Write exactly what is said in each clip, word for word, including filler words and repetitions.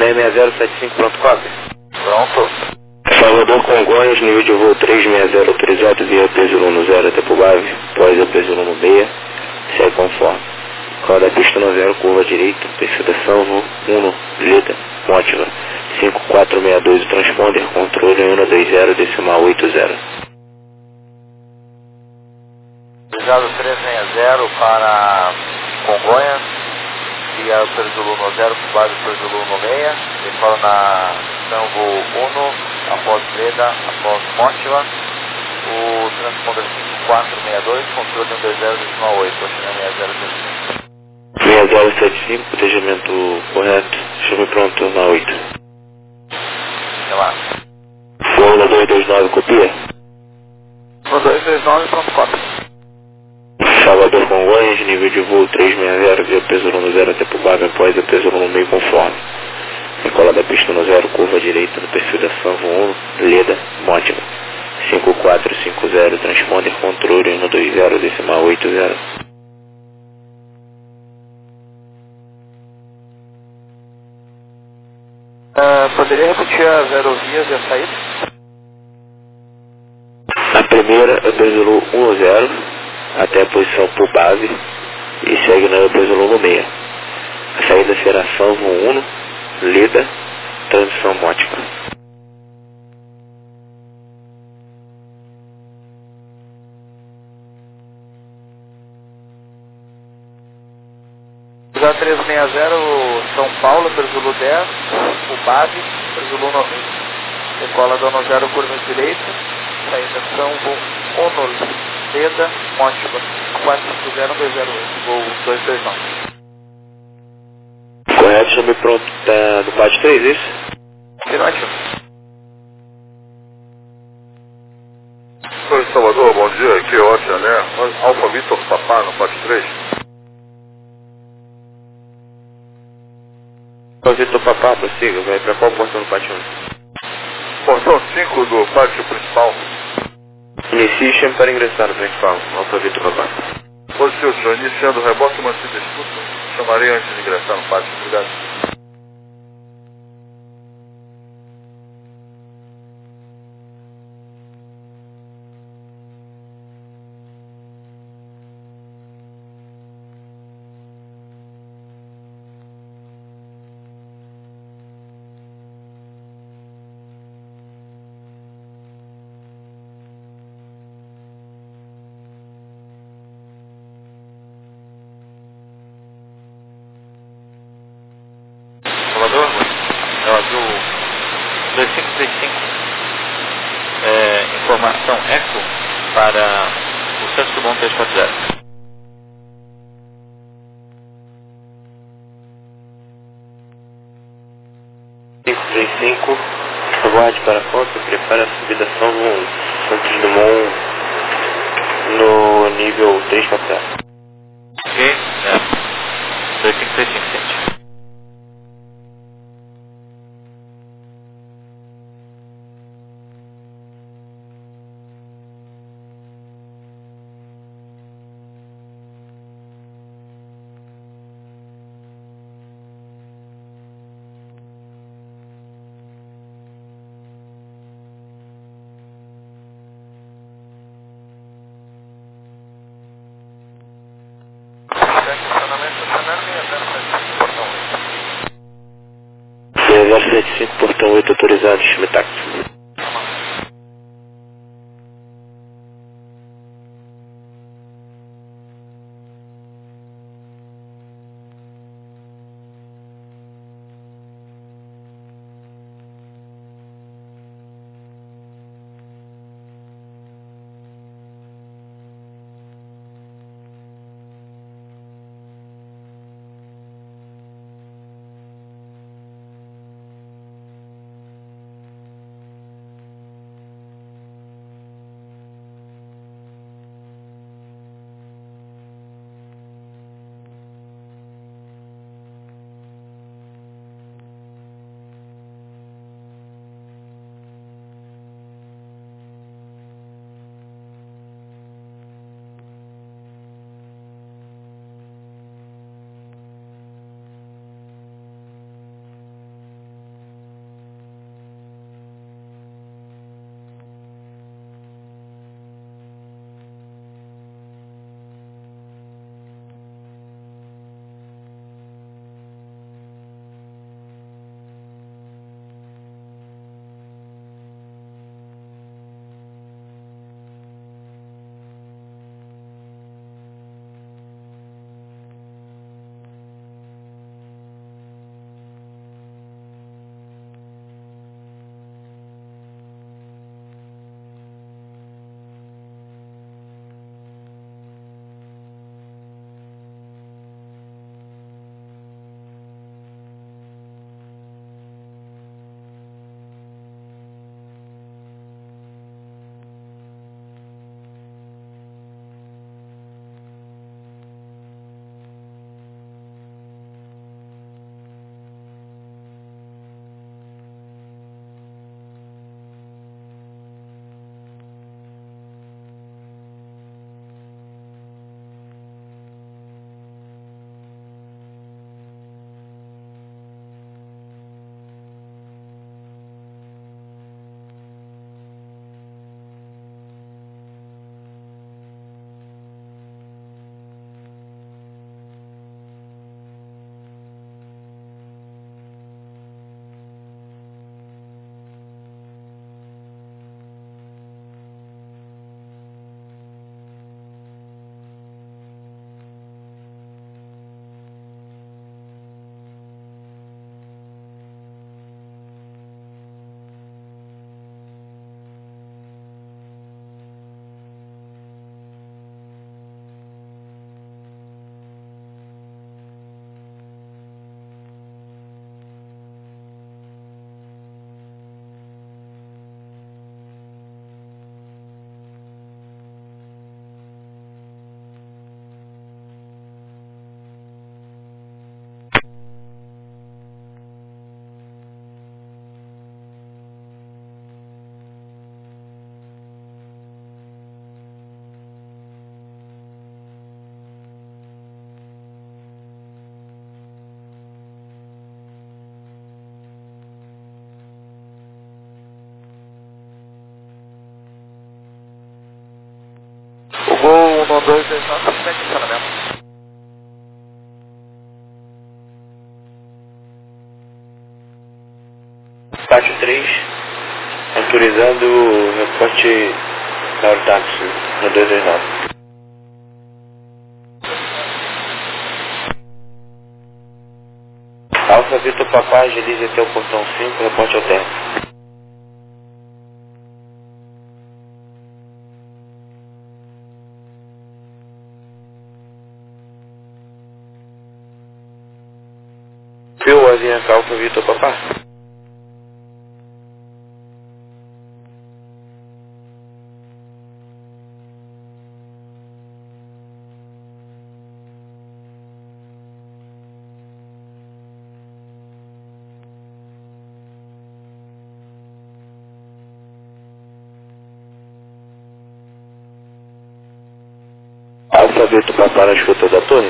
seis seis zero sete cinco, pronto, copy. Pronto. Salvador Congonhas, nível de voo três seis zero autorizado via P zero um zero até Pubave, pós a P zero um seis, segue conforme. Roda pista no zero, curva direita, perfil da Salvo, um, Lida, Mótiva, cinco quatro seis dois, o transponder, controle um dois zero, decimal oito zero. Autorizado três seis zero para Congonhas, via P zero um zero, Pubave P zero um seis, decola na Salvo um, após Leda, após Mótiva, o transponder cinco quatro seis dois, controle um dois zero, decimal oito, continua seis zero sete cinco. seis zero sete cinco, protegimento correto, chame pronto na oito. Sei lá. Voo na dois dois nove, copia. No dois dois nove, pronto, copy. Salvador Congonhas, nível de voo três seis zero, via P zero um zero até Pubave, após a P zero um seis conforme. Decola da pista no zero, curva direita, no perfil da Salvo um, Leda, Mótima, cinco quatro cinco zero, transponder, controle um dois zero, decimal oito zero. Uh, poderia repetir as aerovias e a saída? A primeira é P zero um zero, até a posição Pubave, e segue na P zero um seis. A saída será Salvo um, Leda, transição Mótica. Autorizado três seis zero, São Paulo, P zero dez, Pubave, P zero nove. Decola do zero, curva direita, saída Salvo um, Leda, Mótiva, quatro cinco zero dois zero oito, voo dois dois nove. Correto, chame pronto, tá no P A T três, isso? Afirmativo. Oi, Salvador, bom dia, aqui é Ótima, né? Alfa Vitor Papá no P A T três. Ô Vitor Papá, prossiga, vai pra qual portão no pátio um? Portão cinco do pátio principal. Inicie e chame para ingressar no principal, Alfa Vitor Papá. Positivo, senhor. Iniciando o reboque e mantido escuta. Chamarei antes de ingressar no pátio. Obrigado. Salvador, é o azul dois cinco três cinco, é, informação Eco para o Santos Dumont três quatro zero. cinco três cinco, aguarde para a foto, prepare a subida Salvo um, Santos Dumont no nível três quatro zero. Ok? É. dois cinco três cinco, gente. seis zero sete cinco, portão oito autorizado, chame táxi. dois dois nove, feedback de funcionamento. Pátio três, autorizando o reporte da Ortaxo no dois dois nove. Alfa Vitor Papá, agilize até o portão cinco, reporte alterno. Viu, Avianca Alfa Vitor Papá? Alfa Vitor Papá na escuta da torre?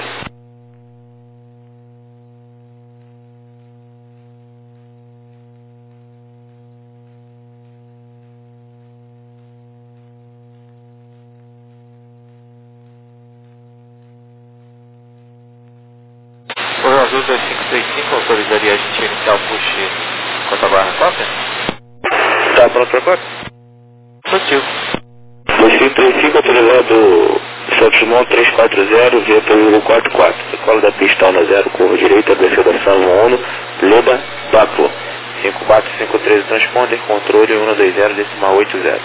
O Azul dois cinco três cinco autorizaria a gente a iniciar o push contra a barra cópia? Tá pronto para quatro? Positivo. dois cinco três cinco autorizado Santos Dumont três quatro zero, via pelo quatro quatro. Decola da pista na zero, curva direita, descida da Salmo um, Leda, Papo. cinco quatro cinco três transponder, controle cento e vinte, decimal oito zero.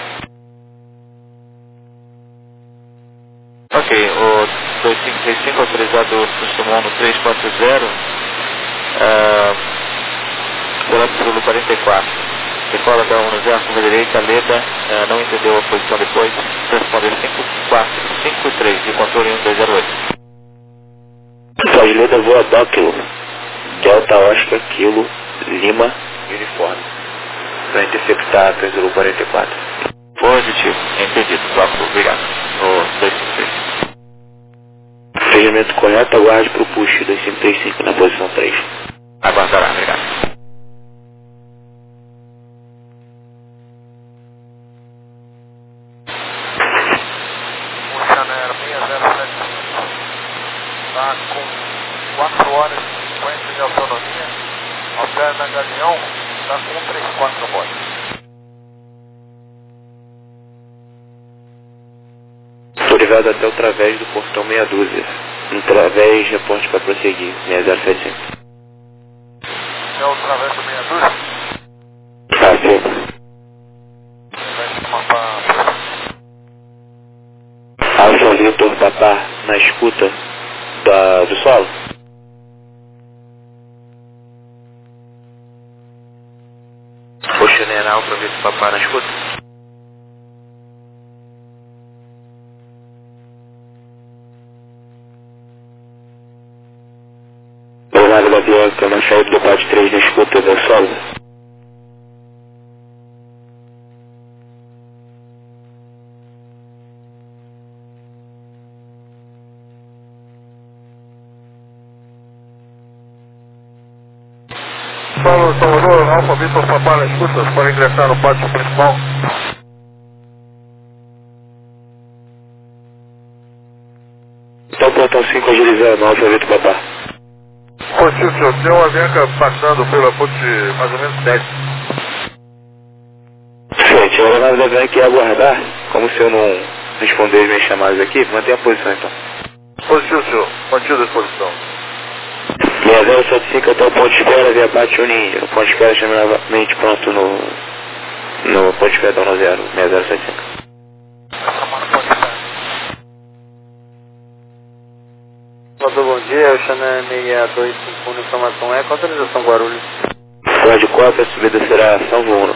Ok, o dois cinco três cinco autorizado Santos Dumont no três quatro zero, uh, pelo quarenta e quatro. Decola da um zero, curva direita, Leda, uh, não entendeu a posição depois, transponder cinco quatro cinco três e controle um dois zero oito. Pode Leda voa Bóquilo, Delta Oscar, Kilo, Lima, uniforme. Para interceptar a Zulu quarenta e quatro. Positivo, entendido, bloco, obrigado. O dois cinco três cinco. Segmento correto, aguarde para o push dois cinco três cinco na posição três. Aguardará, obrigado. Está com quatro horas e cinquenta de autonomia, alterna Galeão, está com três quatro no bordo. Autorizado até o través do portão meia dúzia. No través, reporte para prosseguir, seis zero sete cinco. É o través do meia dúzia? Ah, sim. Alfa Vitor Papá na escuta da, do solo. Oceaner Alfa Vitor Papá na escuta. Leonardo da Bianca na saída do pátio três na escuta do solo. Paulo Salvador, Alfa Vitor Papá na escuta, para ingressar no pátio principal. Então, portão cinco agilizando, Alfa Vitor Papá. Positivo, senhor. Tem uma Avianca passando pela ponte mais ou menos dez. Gente, o Leonardo da Bianca ia aguardar, como se eu não responder as minhas chamadas aqui, mantenha a posição então. Positivo, senhor. Mantido a disposição. seis zero sete cinco até o ponto de espera, via Pátio Ninja. O ponto de espera chama novamente pronto no, no ponto de espera da um zero, seis zero sete cinco. Bom dia, eu Xana seis dois cinco um, informação é, com autorização Guarulhos. Código cópia, a subida será Salvo um.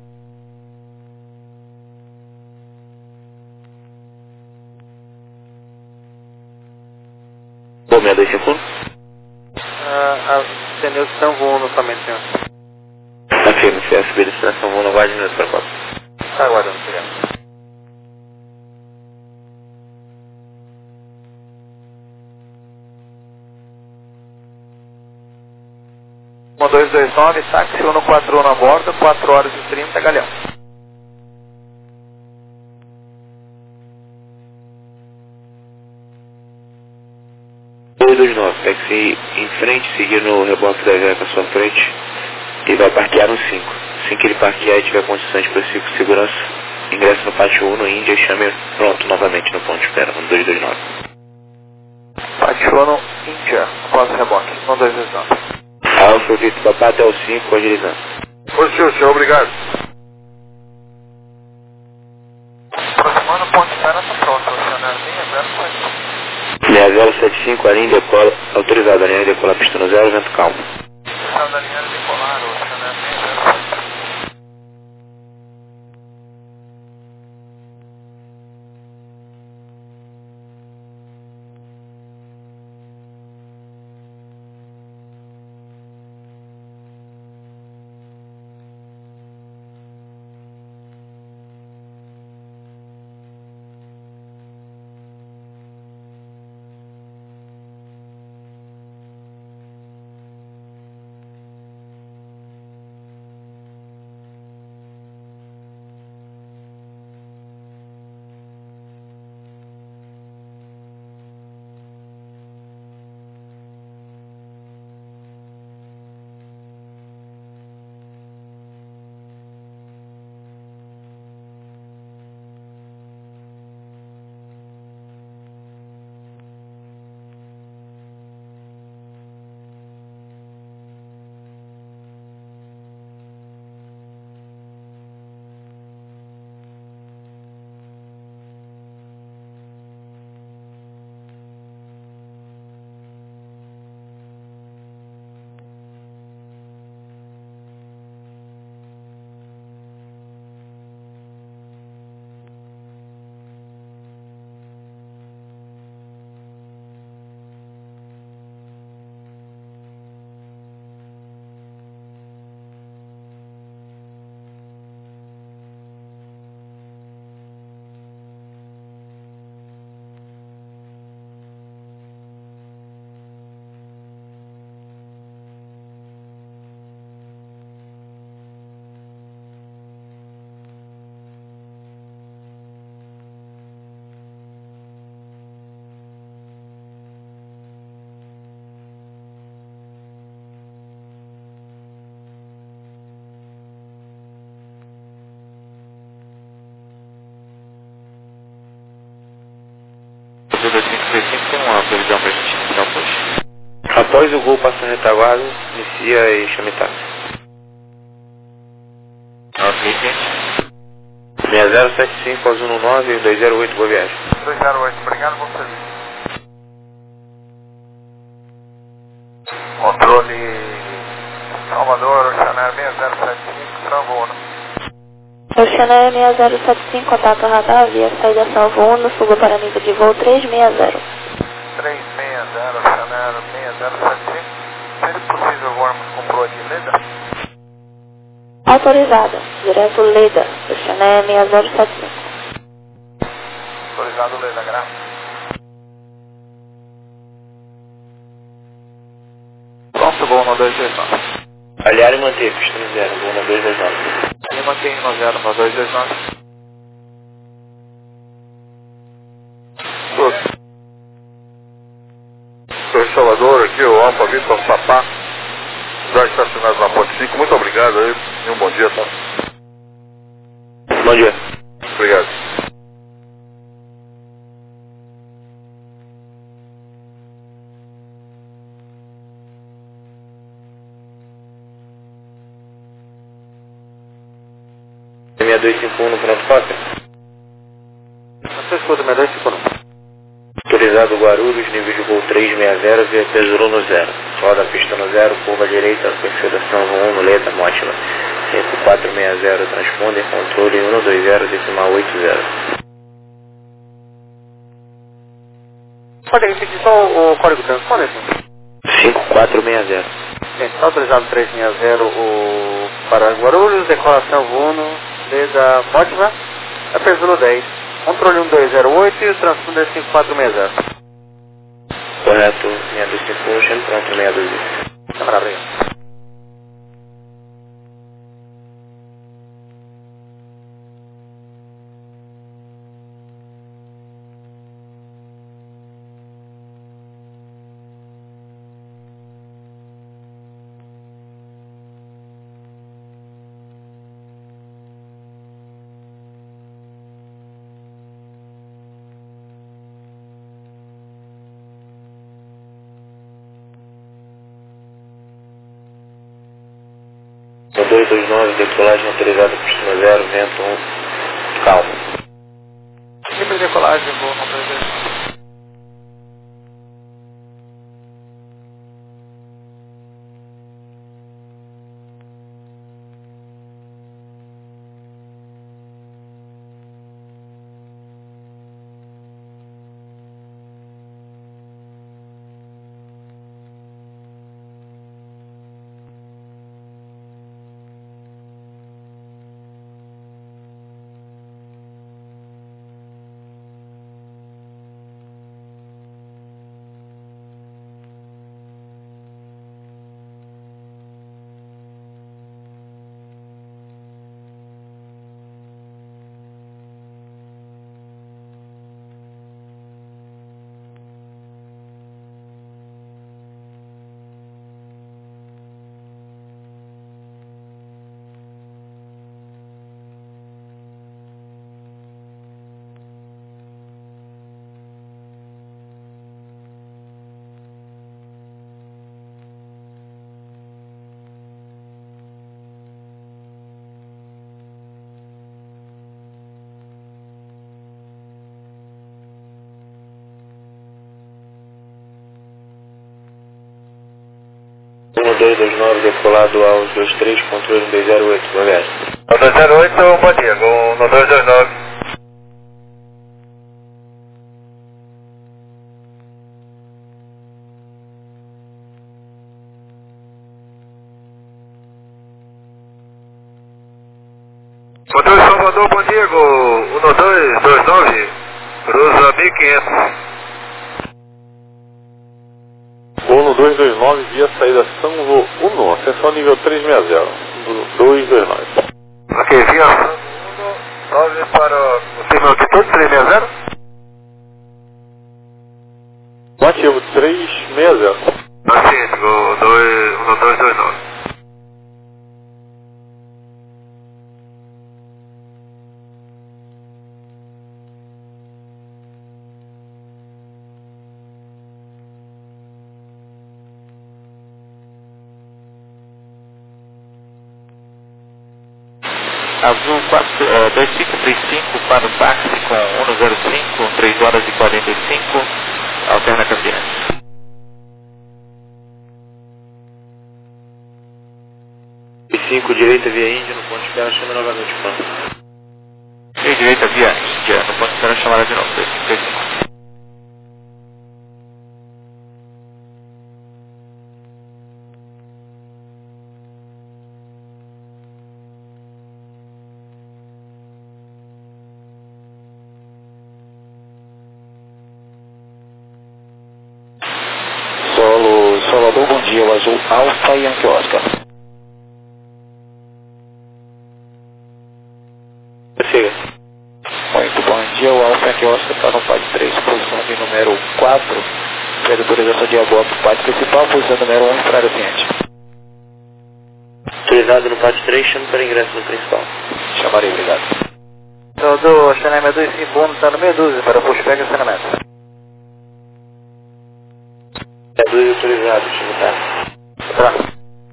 Bom, seis dois cinco um? Ah, atendeu que São Vono somente, senhor. Tá firme, se é a subida será Salvo um, aguarde minutos para a cópia. Está aguardando, obrigado. um dois dois nove, táxi um quatro um a bordo, quatro horas e trinta, Galeão. dois dois nove, táxi em frente, seguir no reboque da Iveco à sua frente e vai parquear no cinco. Assim que ele parquear e tiver condições de prosseguir com segurança, ingressa no pátio um no Índia e chame pronto novamente no ponto de espera, no dois dois nove. Pátio um Índia, após o reboque, no dois dois nove. Alfa, Vitor, Papá até o cinco, agilizando. Ô senhor, senhor, obrigado. Aproximando o ponto de espera, está pronto, oceanário seis zero sete cinco. seis zero sete cinco, a linha decola, autorizada, a linha decola, pista no zero, vento calmo. Autorizado a linha decolar, oceanário seis zero sete cinco. dois cinco três cinco tem uma previsão para a gente iniciar o push. Após o gol passar retaguarda, inicia e chame táxi. Ok, gente. seis zero sete cinco, azul no nove, dois zero oito, boa viagem. dois zero oito, obrigado, bom serviço. Controle Salvador, Oceanário seis zero sete cinco, Salvo Uno. Oceanário seis zero sete cinco, contato radar, via saída Salvo Uno, fuga para nível de voo três seis zero. três seis zero, Oceanário seis zero sete cinco. Seria possível voarmos com proa de Leda? Autorizada, direto Leda, Oceanário seis zero sete cinco. Autorizado Leda, graças. Pronto, voo no dois dois nove. Aliar e manter, pista no zero, voo no dois dois nove. E mantém no zero no dois dois nove. Sou em Salvador, aqui o Alfa Vitor Papá, já estacionado na Ponte cinco. Muito obrigado aí e um bom dia, tá? Bom dia. Obrigado. seis dois cinco um no pronto cópia. Você escuta, seis dois cinco um. Autorizado Guarulhos, nível de voo três seis zero, via Pesuru no zero. Roda pista no zero, curva direita, perfuração um no Leda, Mótila. cinco quatro seis zero, transponder, controle um dois zero, decimal oito zero. Pode repetir só o, o código transponder, senhor? cinco quatro seis zero. Gente, está autorizado três seis zero o, para Guarulhos, decoração Uno, Leda, Mótila, a Pesuru dez. Controle um dois zero oito e o transponder cinco quatro seis zero. Correto, seis dois cinco um, chame pronto, seis dois zero. Câmara, obrigado. dois dois nove, decolagem autorizada, pista zero, vento um, calma. Livre decolagem, voo não dois. um dois dois nove, decolado aos dois três, controle um dois zero oito, galera. um dois zero oito, bom dia, um dois dois nove. Motor Salvador, bom dia, um dois dois nove, cruza mil e quinhentos. Gol dois dois nove, via saída São Vô um, ascensão nível trezentos e sessenta, dois dois nove. Ok, via São Vô um, nove para o símbolo de tudo, trezentos e sessenta? Ativo trezentos e sessenta. Assim, Gol dois dois nove. Azul dois cinco três cinco para o táxi com um zero cinco, três horas e quarenta e cinco, alterna Campinas. cinco, direita via Índia, no ponto de espera, chama novamente o plano. E direita via Índia, no ponto de espera, chamada de novo, dois cinco três cinco. Solo, Salvador, bom dia, o Azul Alfa e Yankee Oscar. Siga. Muito bom dia, o Alfa Yankee Oscar está no P A D três, posição de número quatro, pede autorização de abordar para o P A D principal, posição número um, para o cliente. Autorizado no P A D três, chame para ingresso no principal. Chamarei, obrigado. Salvador, Xanema dois cinco um, está no meia dúzia para pushback e estacionamento. É dois autorizados, chame tá. Tá.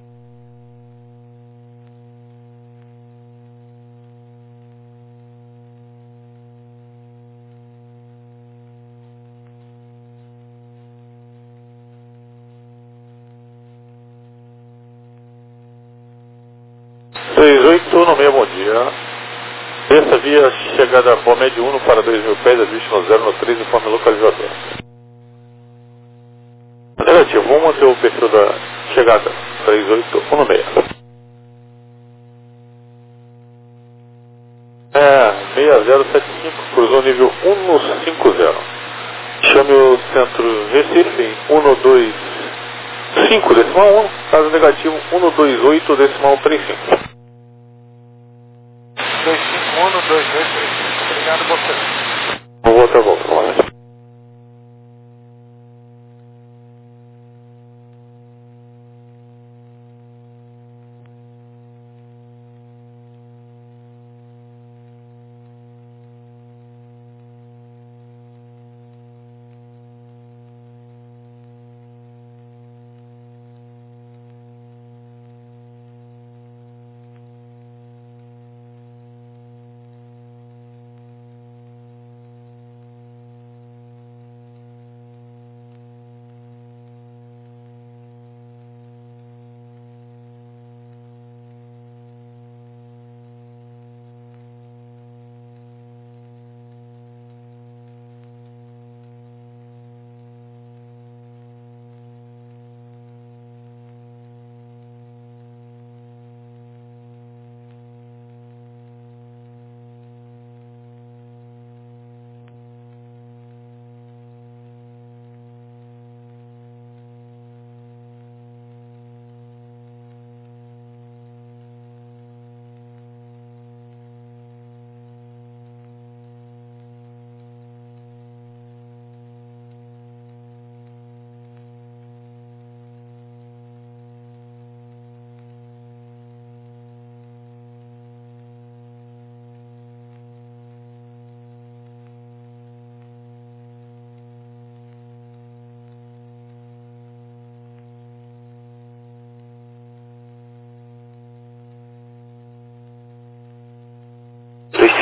três oito no meio, bom dia. Terça via chegada por médio um para dois mil pés, ajuste no zero no três, informe localizador. Negativo, vamos manter o perfil da chegada três oito um no meio. É, seis zero sete cinco, cruzou nível um cinco zero. Chame o centro Recife em um dois cinco decimal um, caso negativo um dois oito decimal trinta e cinco. dois cinco um, dois dois três cinco. Obrigado, você. Vou voltar, volta, vamos lá.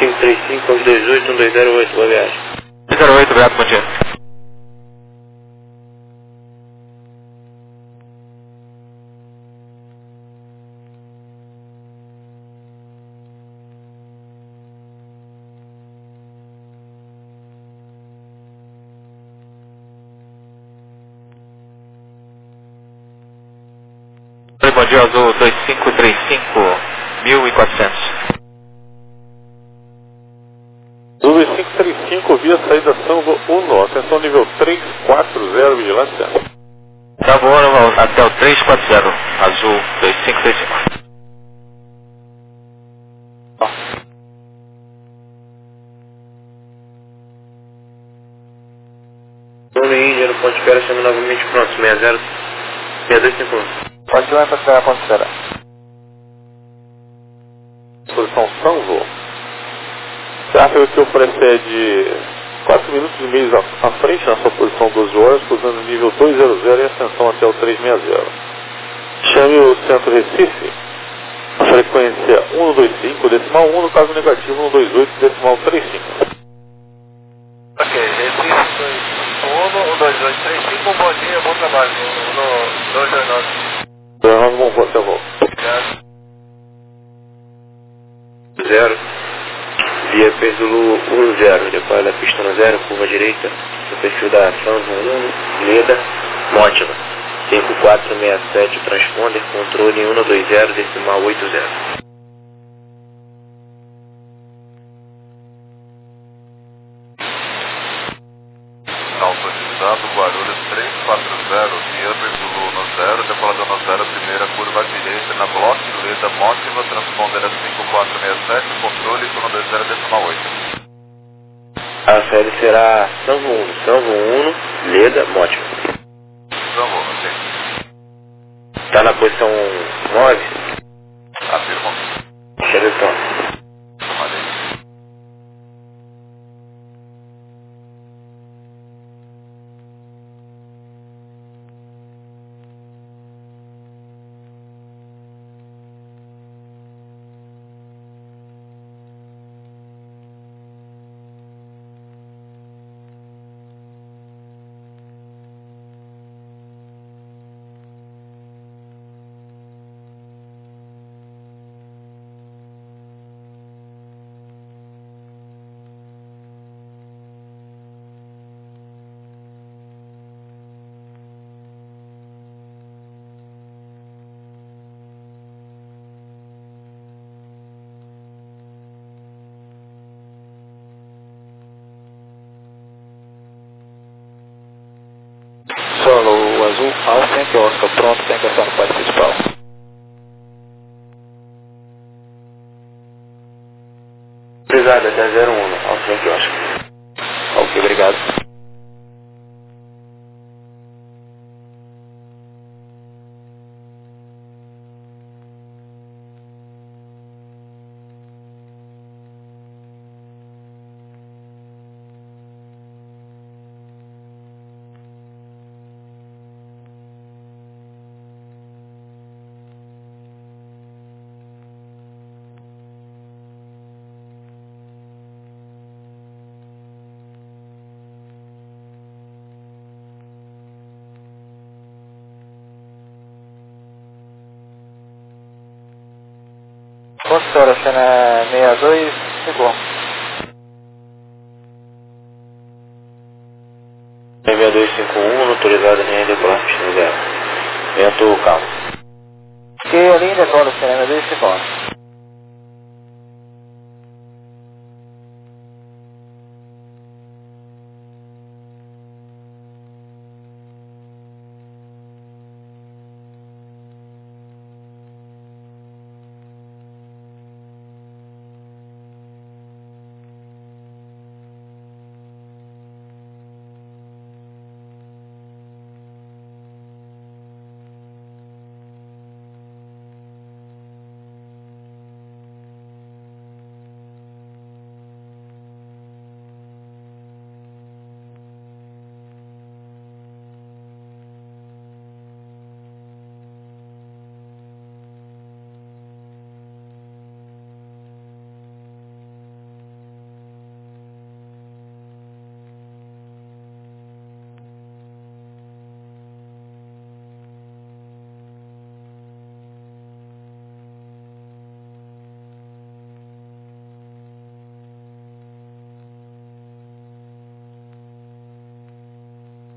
cinco três cinco, nove dois oito, um dois zero oito, boa viagem. dois zero oito, obrigado, bom dia. Oi, bom dia, Azul dois cinco três cinco, mil e quatrocentos. dois cinco três cinco, via saída Sanvo um, atenção nível três quatro zero, vigilância. Tá bom, vamos até o três quatro zero, Azul dois cinco três cinco. Nome Índia no ponto de espera, chama novamente pronto, seis zero seis dois cinco um. Pode lá para esperar a ponto de espera. Posição Sanvo. Tráfego que precede quatro minutos e meio à frente na sua posição doze horas, cruzando o nível dois zero zero e ascensão até o três seis zero. Chame o centro Recife, a frequência um dois cinco, decimal um, no caso negativo um dois oito, decimal trinta e cinco. Ok, Recife dois cinco um, um dois oito três cinco, bom dia, bom trabalho, no dois dois nove. Nós vamos até a volta. Zero. Via Pêndulo um zero, depois da pista no zero, curva direita, no perfil da Sanvo um, Leda, Mótima. cinco quatro seis sete, transponder, controle um dois zero, decimal oito zero. Autorizado, Guarulhos três quatro zero, via Pêndulo no zero, decolador no zero, primeira curva à direita, na bloco, Leda, Mótima, transponder cinco quatro seis sete, controle um dois zero, decimal oito. A série será Sanvo um, Sanvo um, Leda, Mótima. Sanvo, ok. Está na posição nove? Afirmo. Seleciona. Tomarei. Solo, o Azul Alfa Yankee Oscar, pronto para ingressar no pódio principal. Obrigado, até zero um, ao Frank Oscar. Ok, obrigado. Ponto de espera, cena seis dois cinco um. seis dois cinco um, autorizado em decolar pista no zero. Vento calmo. Que a linha decola, cena seis dois cinco um.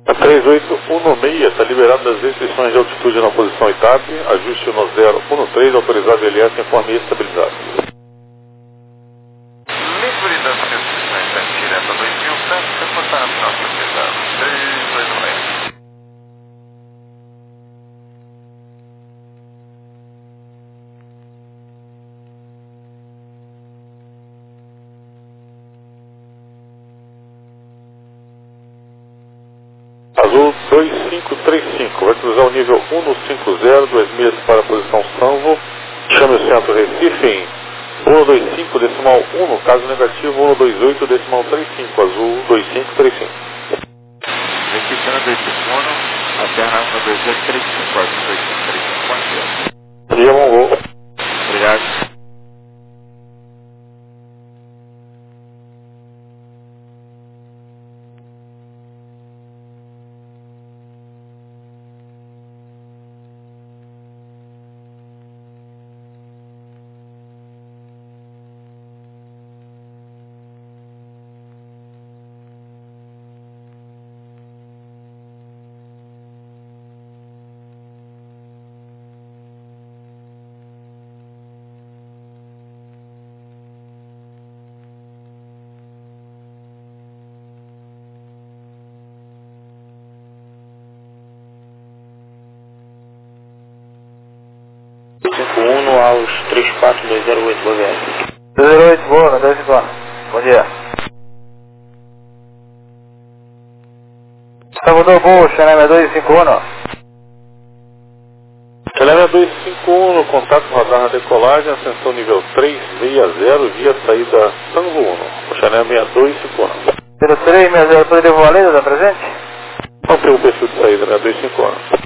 A três oito um seis está liberado das restrições de altitude na posição I T A B, ajuste no zero um três, autorizado L S em forma estabilizada. Livre das restrições da direta dois mil cento, reportar a próxima cidade. três oito seis. Azul dois cinco três cinco, vai cruzar o nível um cinco zero, dois milhas para a posição Sanvo, chame o centro Recife em um dois cinco decimal um, caso negativo um dois oito decimal trinta e cinco, azul dois cinco três cinco. Recife um dois cinco um, alterna um dois oito três cinco, azul dois cinco três cinco, bom dia. Bom dia, bom voo. Obrigado. cinco um aos três quatro dois zero oito, boa viagem. dois zero oito, boa, dois cinco um. Bom dia. Salvador, boa, Xanema dois cinco um. Xanema dois cinco um, contato radar na decolagem, ascensão nível três seis zero, via saída Sanvo um. Xanema dois cinco um. Pelo três seis zero, poderia voar lenda da presente? Não tem o perfil de saída, né? dois cinco um.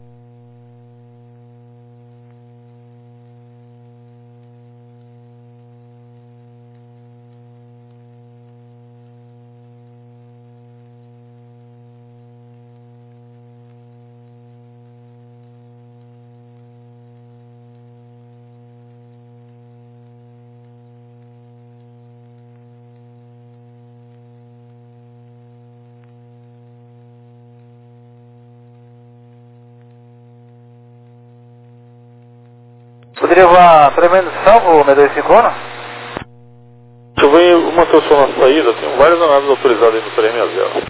Poderia voar tremendo Sanvo, dois cinco um? Se eu venho uma pessoa na saída, tem várias anaves autorizadas aí no três seis zero.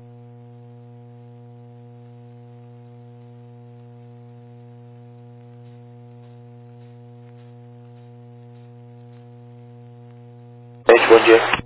Gente, bom dia.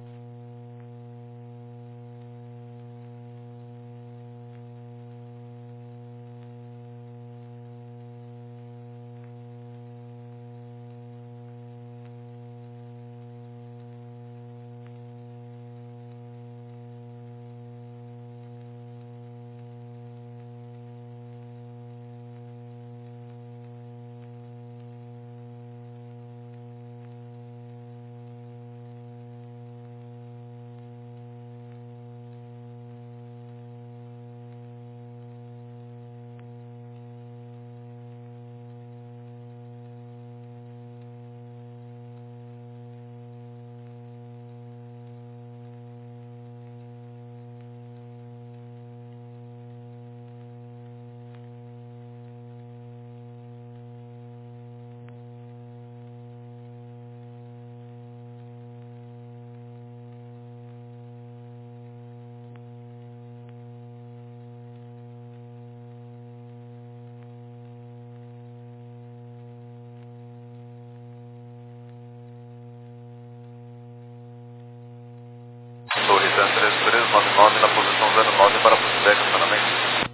Torre três três nove nove na posição zero nove para Puxidec, estacionamento.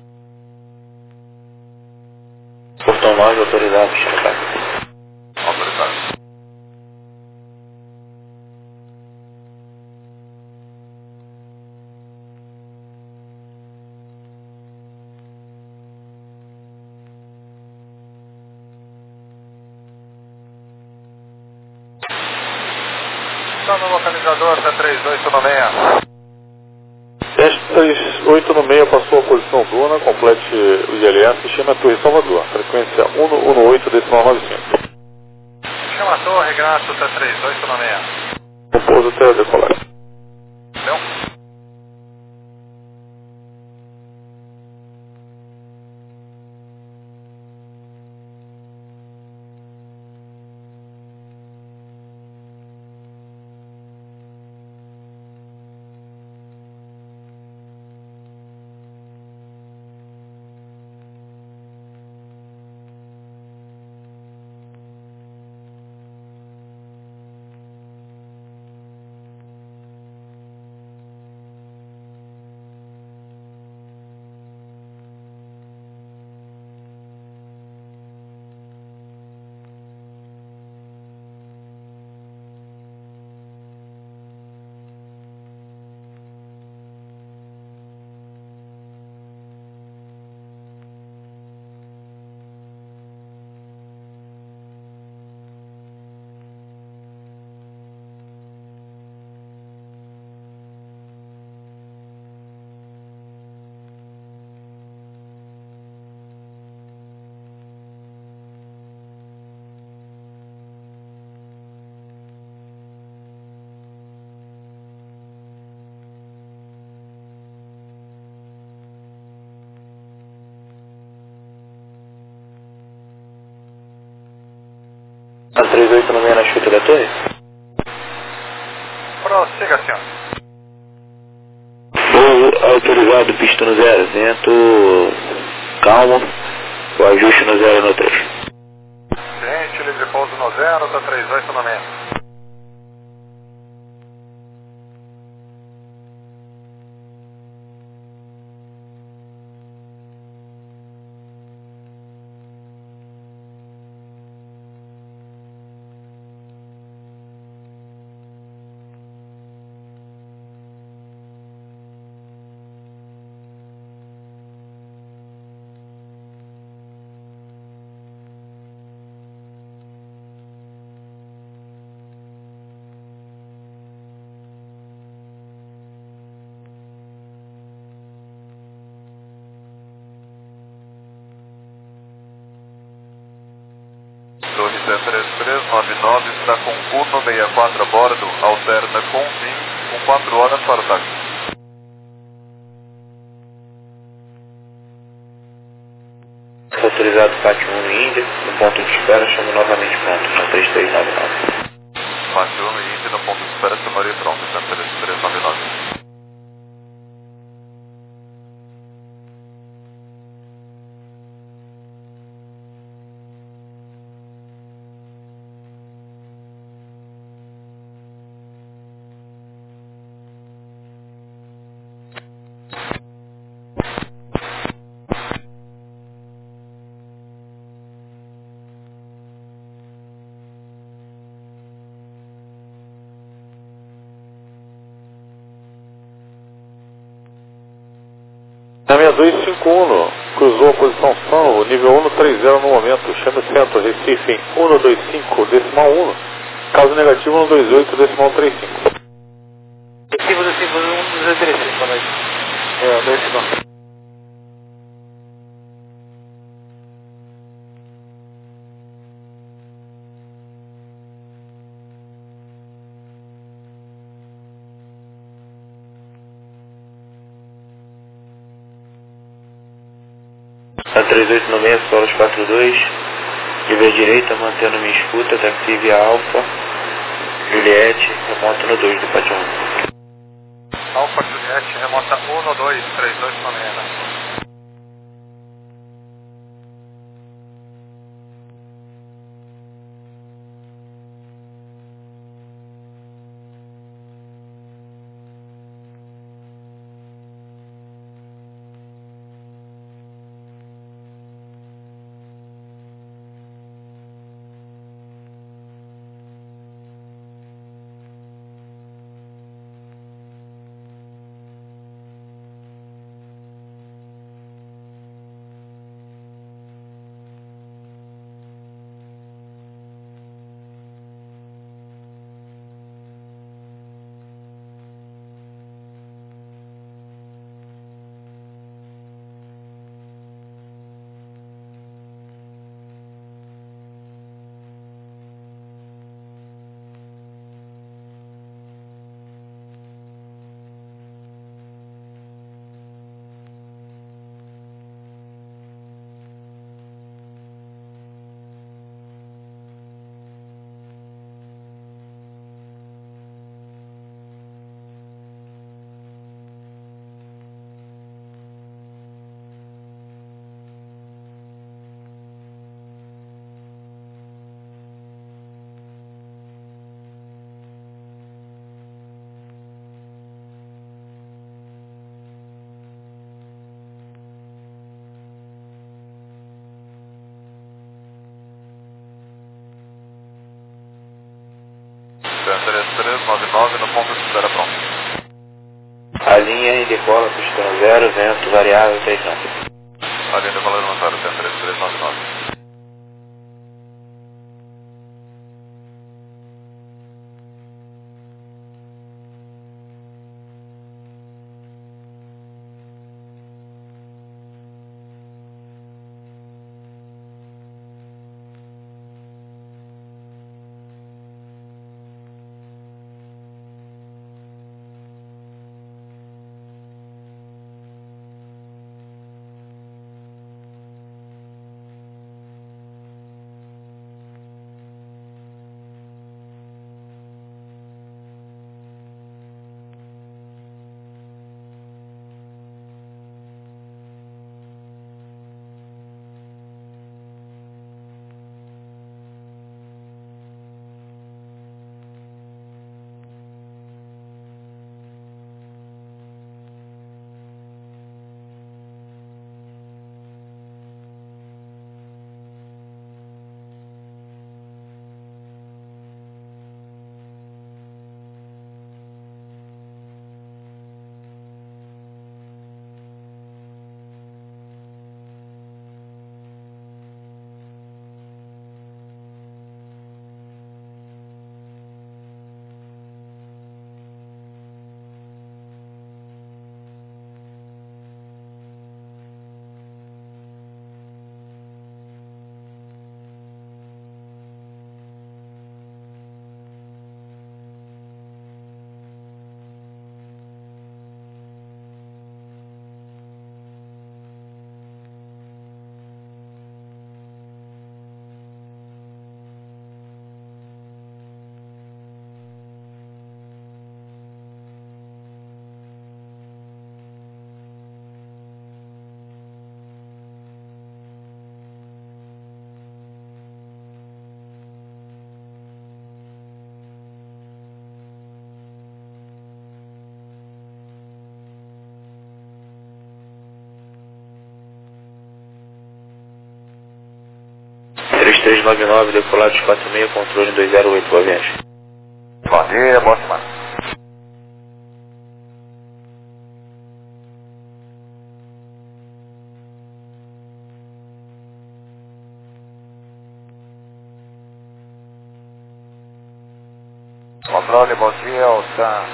Portão nove, autorizado, checar. Autorizado. Está no localizador T três oito nove seis. Teste três oito seis passou a posição Duna, complete o I L S e chama a Torre Salvador, frequência um um oito decimal nove cinco. Chama a torre, Graço T três oito nove seis. O pouso até a decolagem. Deu? três oito nove seis na escuta da torre. Prossiga, senhor. Voo autorizado, pista no zero, vento calmo, o ajuste no zero no três. Ciente, livre pouso no zero, da três oito nove seis. Torre C três três nove nove está com Uno sessenta e quatro a bordo, alterna com Vim, com quatro horas para o táxi. Autorizado Fátima um Índia, no ponto de espera, chamo novamente pronto, na três três nove nove. Fátima um Índia, no ponto de espera, chamaria pronto, na três três nove nove. Na seis dois cinco um, cruzou a posição salvo, nível um três zero no momento, chame o centro, Recife em um dois cinco, decimal um, caso negativo um dois oito, decimal trinta e cinco. Negativo, decimos um dois três cinco, boa noite. É, dois segundos. Na três oito nove seis, Solos quatro dois, nível direita, mantendo minha escuta, taxi via Alfa, Juliette, remoto no dois do Fátima um. Alfa Juliette, remota um dois três dois nove seis. três três nove nove no ponto de espera pronto. A linha em decola, pista no zero, vento variável três nove. A linha de valor no zero, três três nove nove. três nove nove, decolado quatro seis, controle dois zero oito, boa viagem. Bom dia, boa semana. Controle, bom dia, Ocean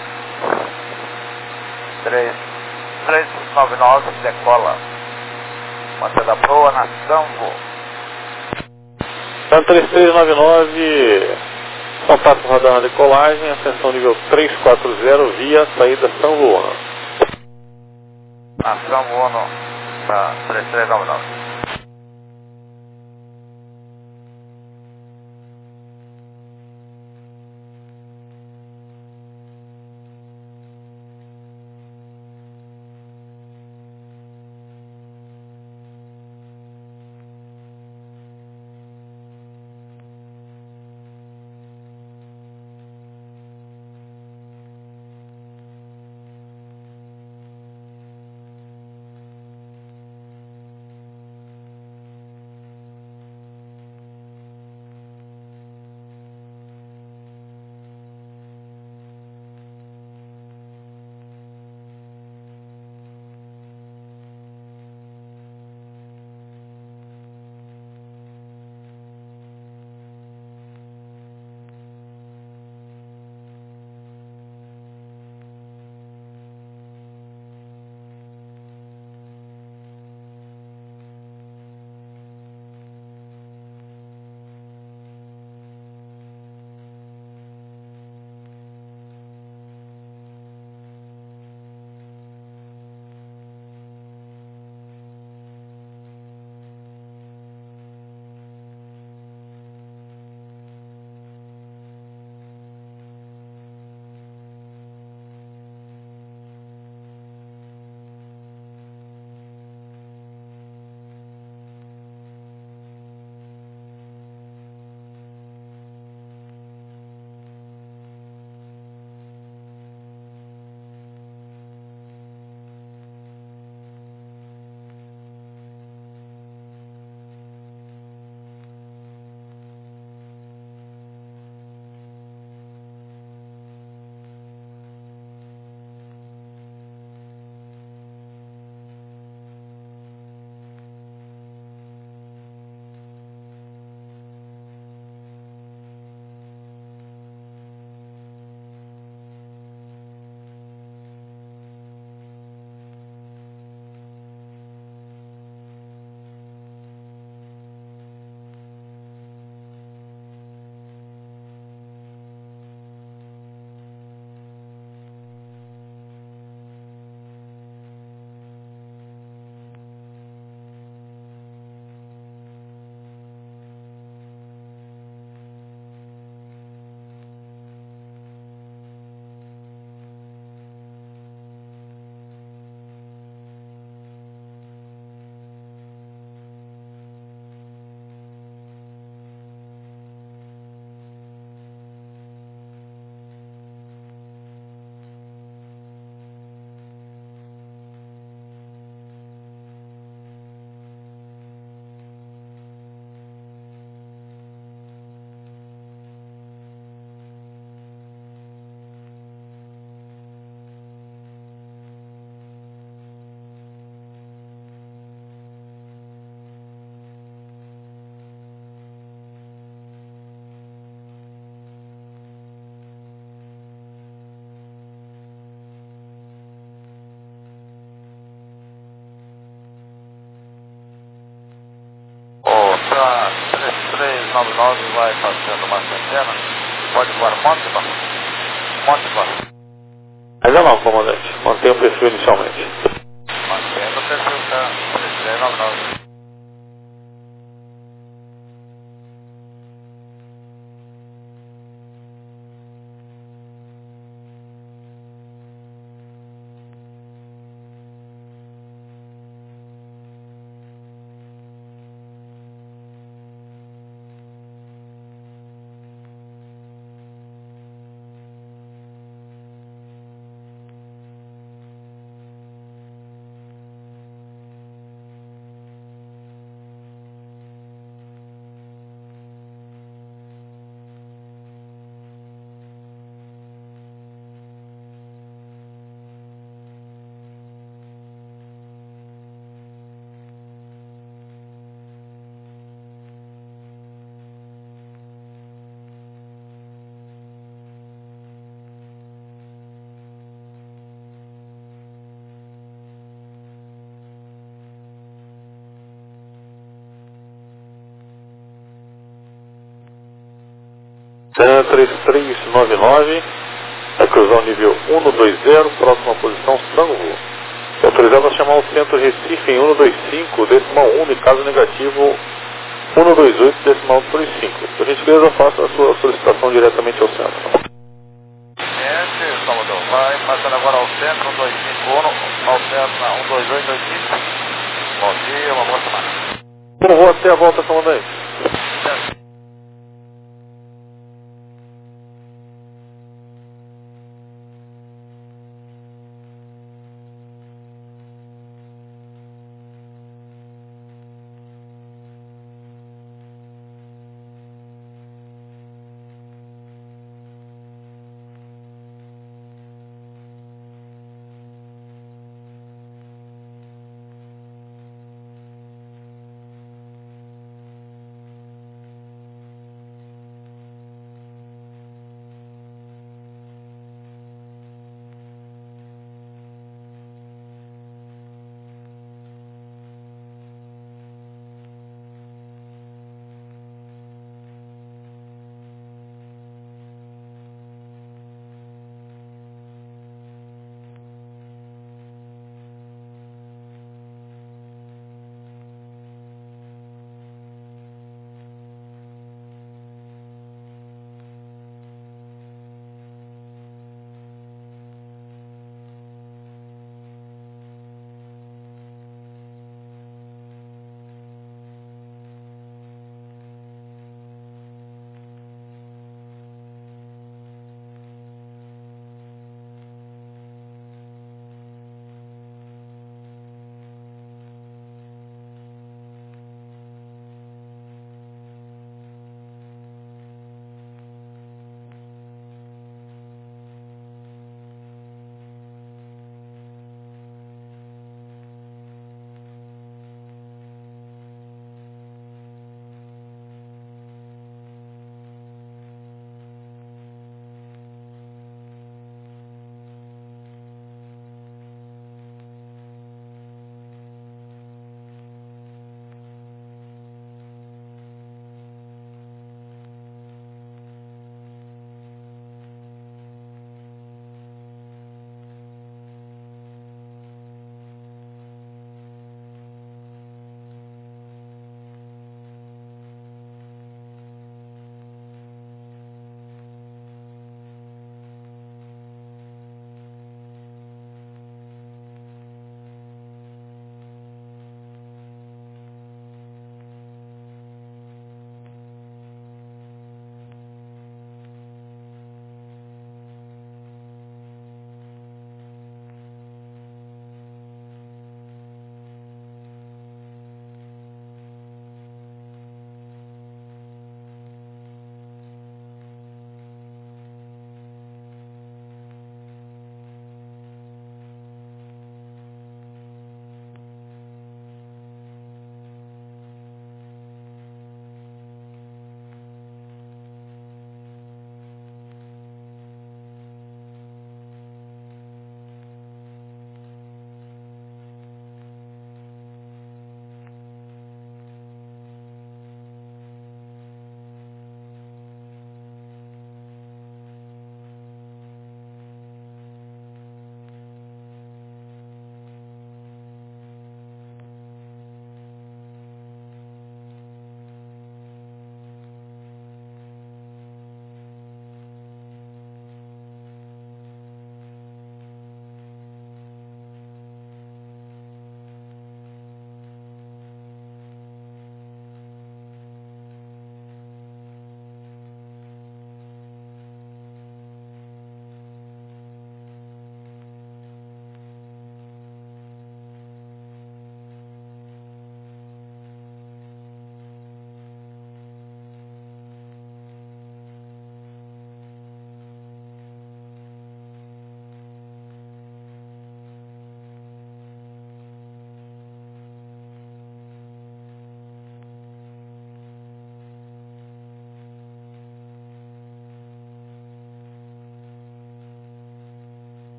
três três nove nove, decola. Mantendo a proa na Sambo. Ocean três três nove nove, contato radar na decolagem, ascensão nível três quatro zero, via saída São Luano. Na Sambo Uno, para três três nove nove. três três nove nove vai fazendo uma centena. Pode voar Monteba. Monteba. Ainda não, comandante. Mantenha o perfil inicialmente. Mantendo o perfil, tá? três três nove nove. três três nove nove, vai cruzar o nível um dois zero, próxima posição Sanvo. Autorizado a chamar o centro Recife em um dois cinco, decimal um, e caso negativo um dois oito, decimal dois cinco. Por gentileza, faça a sua solicitação diretamente ao centro. Gente, Salvador, vai passando agora ao centro, um dois cinco um, ao centro, um dois oito dois cinco. Bom dia, uma boa semana. Bom voo até a volta, comandante.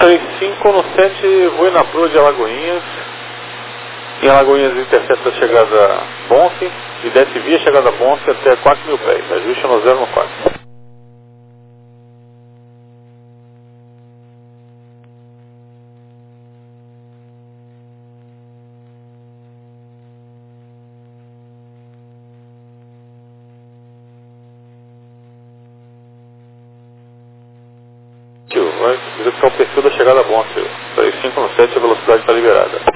três cinco no sete, voe na proa de Alagoinhas. Em Alagoinhas intercepta a chegada Bonfe e desce via chegada Bonfe até quatro mil pés. Ajuste no zero no quatro. Vai verificar o perfil da chegada Bonfe. três cinco no sete, a velocidade está liberada.